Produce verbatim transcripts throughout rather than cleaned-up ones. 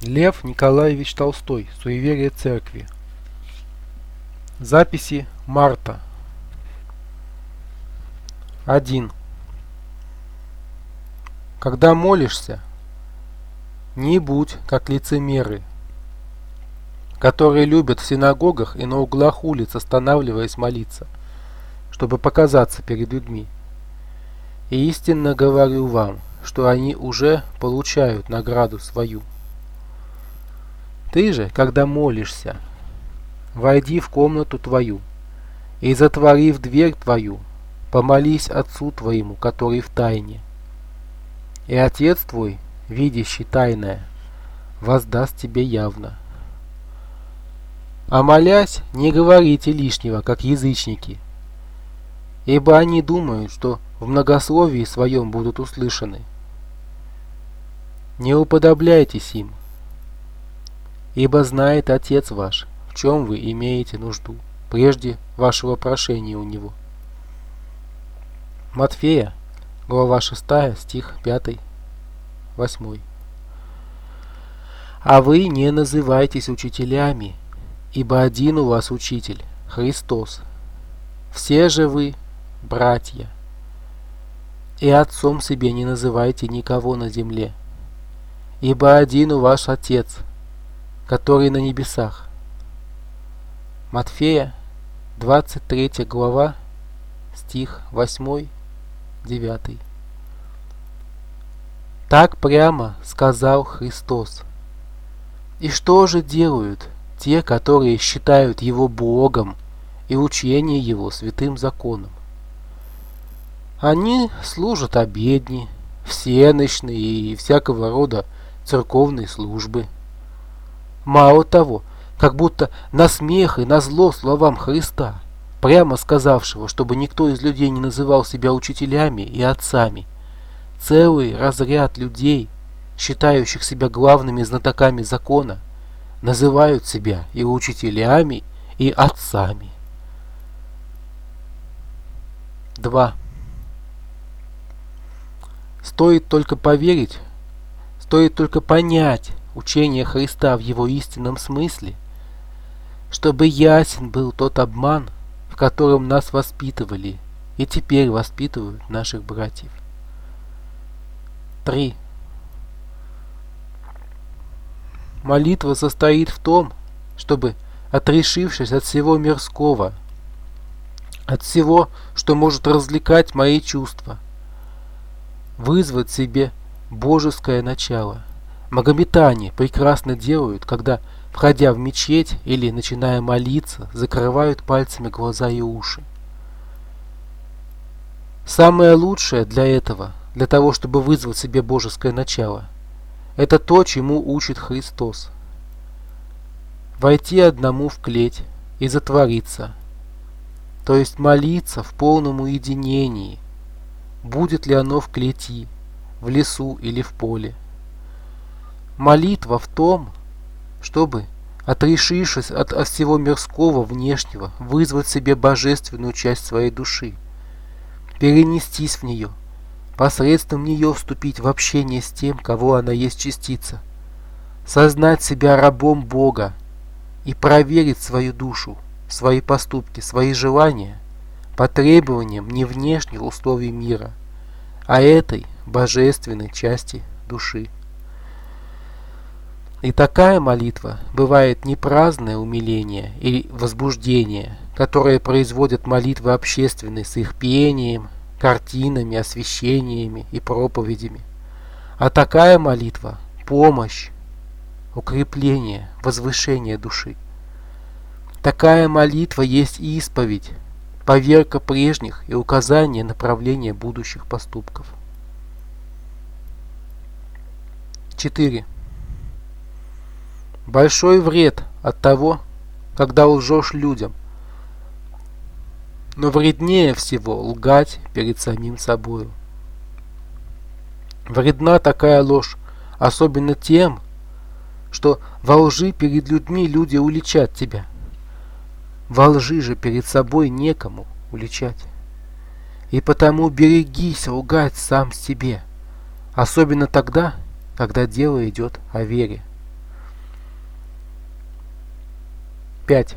Лев Николаевич Толстой. Суеверие церкви. Записи марта. один. Когда молишься, не будь как лицемеры, которые любят в синагогах и на углах улиц, останавливаясь молиться, чтобы показаться перед людьми. И истинно говорю вам, что они уже получают награду свою. Ты же, когда молишься, войди в комнату твою и, затворив дверь твою, помолись Отцу твоему, который в тайне. И Отец твой, видящий тайное, воздаст тебе явно. А молясь, не говорите лишнего, как язычники, ибо они думают, что в многословии своем будут услышаны. Не уподобляйтесь им, ибо знает Отец ваш, в чем вы имеете нужду, прежде вашего прошения у Него. Матфея, глава шестая, стих пятый, восьмой. А вы не называйтесь учителями, ибо один у вас учитель, Христос. Все же вы братья. И отцом себе не называйте никого на земле, ибо один у вас Отец, который на небесах. Матфея, двадцать третья глава, стих восьмой, девятый. Так прямо сказал Христос. И что же делают те, которые считают Его Богом и учение Его святым законом? Они служат обедни, всенощные и всякого рода церковные службы. Мало того, как будто на смех и на зло словам Христа, прямо сказавшего, чтобы никто из людей не называл себя учителями и отцами, целый разряд людей, считающих себя главными знатоками закона, называют себя и учителями, и отцами. два. Стоит только поверить, стоит только понять учение Христа в его истинном смысле, чтобы ясен был тот обман, в котором нас воспитывали и теперь воспитывают наших братьев. три. Молитва состоит в том, чтобы, отрешившись от всего мирского, от всего, что может развлекать мои чувства, вызвать себе божеское начало. Магометане прекрасно делают, когда, входя в мечеть или начиная молиться, закрывают пальцами глаза и уши. Самое лучшее для этого, для того, чтобы вызвать себе божеское начало, это то, чему учит Христос. Войти одному в клеть и затвориться, то есть молиться в полном уединении, будет ли оно в клети, в лесу или в поле. Молитва в том, чтобы, отрешившись от, от всего мирского внешнего, вызвать себе божественную часть своей души, перенестись в нее, посредством нее вступить в общение с тем, кого она есть частица, сознать себя рабом Бога и проверить свою душу, свои поступки, свои желания по требованиям не внешних условий мира, а этой божественной части души. И такая молитва бывает не праздное умиление или возбуждение, которое производят молитвы общественные с их пением, картинами, освящениями и проповедями, а такая молитва – помощь, укрепление, возвышение души. Такая молитва есть исповедь, поверка прежних и указание направления будущих поступков. четыре. Большой вред от того, когда лжешь людям, но вреднее всего лгать перед самим собою. Вредна такая ложь, особенно тем, что во лжи перед людьми люди уличат тебя. Во лжи же перед собой некому уличать. И потому берегись лгать сам себе, особенно тогда, когда дело идет о вере. пять.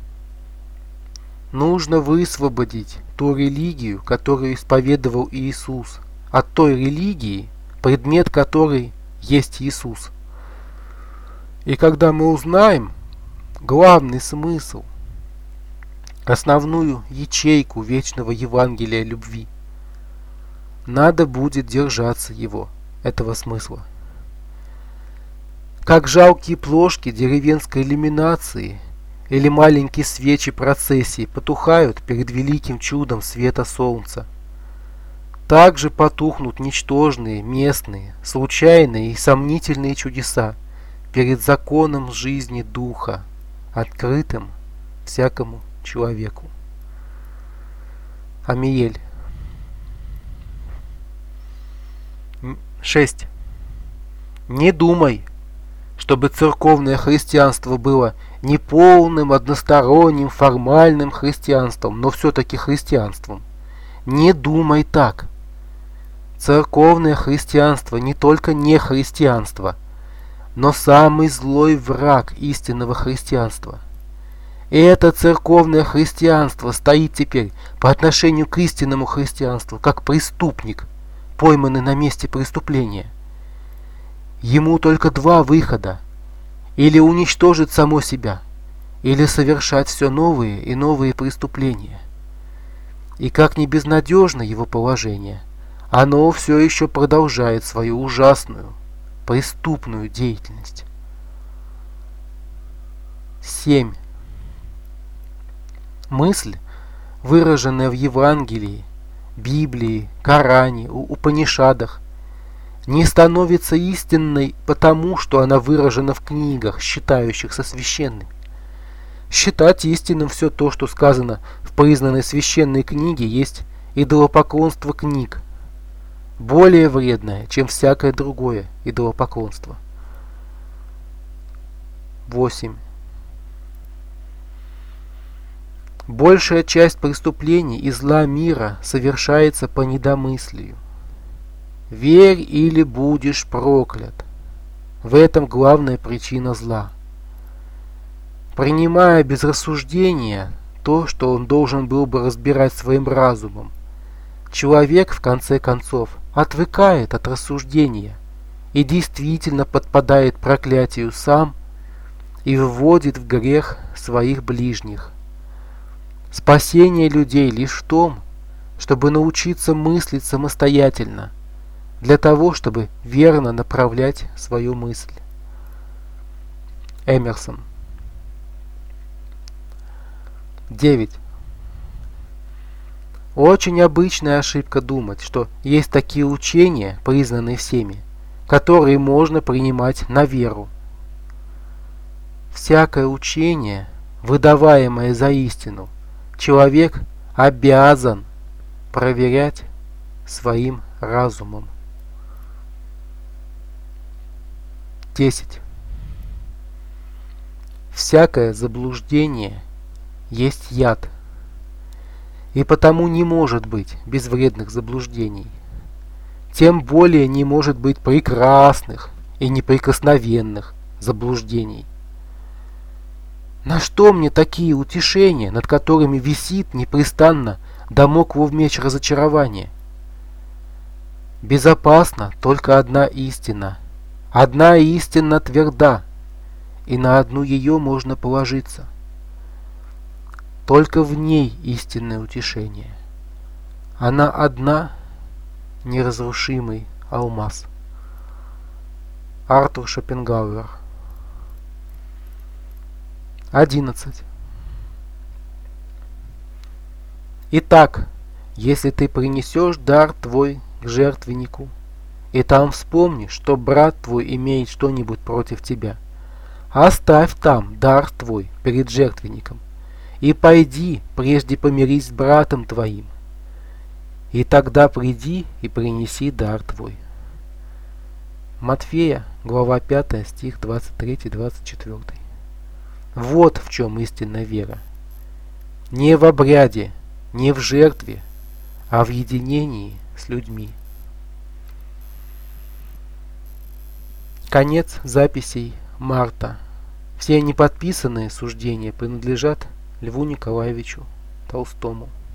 Нужно высвободить ту религию, которую исповедовал Иисус, от той религии, предмет которой есть Иисус. И когда мы узнаем главный смысл, основную ячейку вечного Евангелия любви, надо будет держаться его, этого смысла. Как жалкие плошки деревенской иллюминации или маленькие свечи процессии потухают перед великим чудом света солнца, так же потухнут ничтожные, местные, случайные и сомнительные чудеса перед законом жизни Духа, открытым всякому человеку. Амиель. шесть. Не думай, чтобы церковное христианство было неполным, односторонним, формальным христианством, но все-таки христианством. Не думай так. Церковное христианство не только не христианство, но самый злой враг истинного христианства. И это церковное христианство стоит теперь по отношению к истинному христианству, как преступник, пойманный на месте преступления. Ему только два выхода: или уничтожить само себя, или совершать все новые и новые преступления. И как ни безнадежно его положение, оно все еще продолжает свою ужасную, преступную деятельность. семь. Мысль, выраженная в Евангелии, Библии, Коране, Упанишадах, не становится истинной потому, что она выражена в книгах, считающихся священными. Считать истинным все то, что сказано в признанной священной книге, есть идолопоклонство книг, более вредное, чем всякое другое идолопоклонство. восемь. Большая часть преступлений и зла мира совершается по недомыслию. Верь или будешь проклят. В этом главная причина зла. Принимая без рассуждения то, что он должен был бы разбирать своим разумом, человек, в конце концов, отвыкает от рассуждения и действительно подпадает проклятию сам и вводит в грех своих ближних. Спасение людей лишь в том, чтобы научиться мыслить самостоятельно, для того, чтобы верно направлять свою мысль. Эмерсон. девять. Очень обычная ошибка думать, что есть такие учения, признанные всеми, которые можно принимать на веру. Всякое учение, выдаваемое за истину, человек обязан проверять своим разумом. десять. Всякое заблуждение есть яд, и потому не может быть безвредных заблуждений. Тем более не может быть прекрасных и неприкосновенных заблуждений. На что мне такие утешения, над которыми висит непрестанно дамоклов меч разочарования? Безопасна только одна истина. Одна истина тверда, и на одну ее можно положиться. Только в ней истинное утешение. Она одна — неразрушимый алмаз. Артур Шопенгауэр. одиннадцать. Итак, если ты принесешь дар твой к жертвеннику, и там вспомнишь, что брат твой имеет что-нибудь против тебя, оставь там дар твой перед жертвенником, и пойди, прежде помирись с братом твоим, и тогда приди и принеси дар твой. Матфея, глава пятая, стих двадцать три двадцать четыре. Вот в чем истинная вера. Не в обряде, не в жертве, а в единении с людьми. Конец записей марта. Все неподписанные суждения принадлежат Льву Николаевичу Толстому.